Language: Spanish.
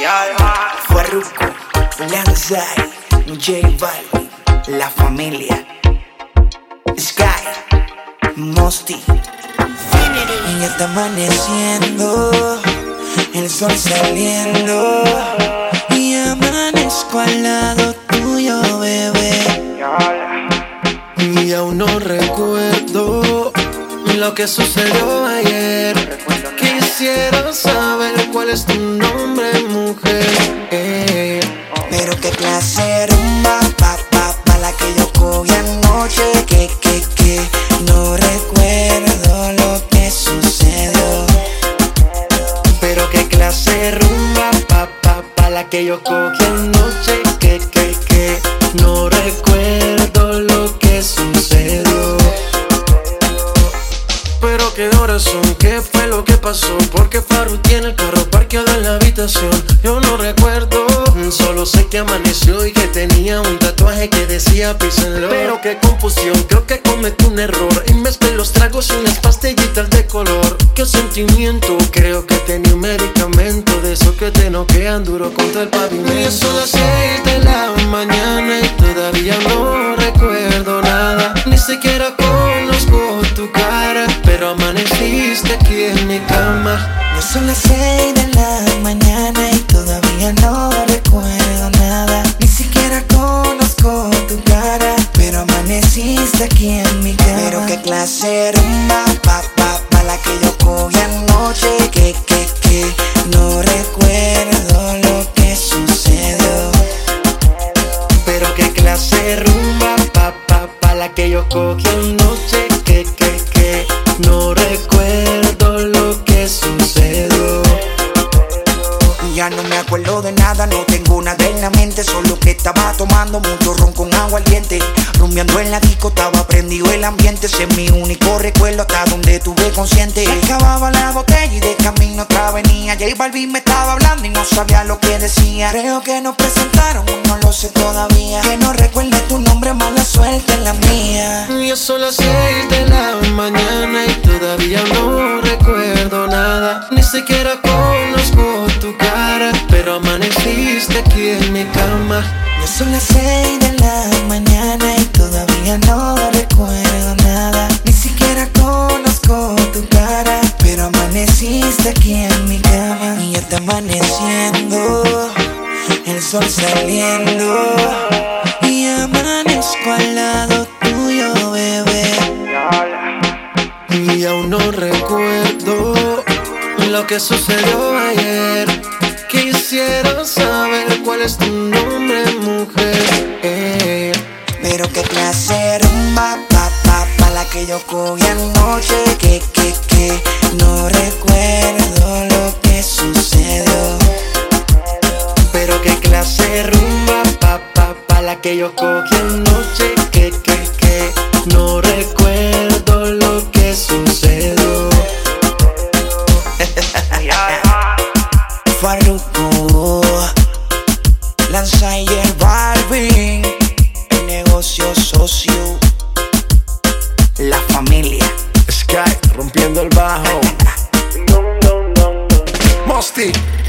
Farruko, Lanzai, J Balvin, La Familia, Sky, Mosty. Ya está amaneciendo, el sol saliendo, y amanezco al lado tuyo, bebé. Y aún no recuerdo lo que sucedió ayer. Quisiera saber cuál es tu nombre, mujer. Pero qué clase de rumba, la que yo cogí anoche. Que no recuerdo lo que sucedió. Pero qué clase de rumba, la que yo cogí anoche. Que no recuerdo lo que sucedió. Pero qué horas son, qué fue lo que pasó. Porque Farru tiene el carro parqueado en la habitación. Yo no recuerdo, solo sé que amaneció y que tenía un tatuaje que decía Peace and Love. Pero qué confusión, creo que cometí un error y mezclé los tragos y unas pastillitas de color. Qué sentimiento, creo que tenía un medicamento de esos que te noquean duro contra el pavimento. Y son las 6 de la mañana y todavía no recuerdo nada. Ni siquiera conozco tu cara, pero amaneciste aquí en mi cama. Ya son las 6 de la mañana y todavía no recuerdo nada. Ni siquiera conozco tu cara, pero amaneciste aquí en mi cama. Pero qué clase de rumba, la que yo cogí anoche. Que no recuerdo lo que sucedió. Pero qué clase de rumba, la que yo cogí anoche. Que no recuerdo lo que sucedió. Ya no me acuerdo de nada, no tengo nada en la mente. Solo que estaba tomando mucho ron con agua al diente. Rumbeando en la disco, estaba prendido el ambiente. Ese es mi único recuerdo hasta donde tuve consciente. Acababa la botella y de camino otra venía. J Balvin me estaba hablando y no sabía lo que decía. Creo que nos presentaron, no lo sé todavía. Que no recuerde tu nombre, mala suerte en la mía. Ya son las 6 de la mañana y todavía no recuerdo nada. Ni siquiera conozco tu cara, pero amaneciste aquí en mi cama. Ya son las 6 de la mañana y todavía no recuerdo nada. Ni siquiera conozco tu cara, pero amaneciste aquí en mi cama. Y ya está amaneciendo, el sol saliendo, y amanezco al lado tuyo, bebé. Y aún no recuerdo lo que sucedió ayer. Quisiera saber cuál es tu nombre, mujer. Pero qué clase de rumba, la que yo cogí anoche. Que no recuerdo lo que sucedió. Pero qué clase de rumba, la que yo cogí anoche. Que no recuerdo lo que sucedió. Farruko, Lanzai, J Balvin, el negocio socio, La Familia, Sky rompiendo el bajo. Mosty.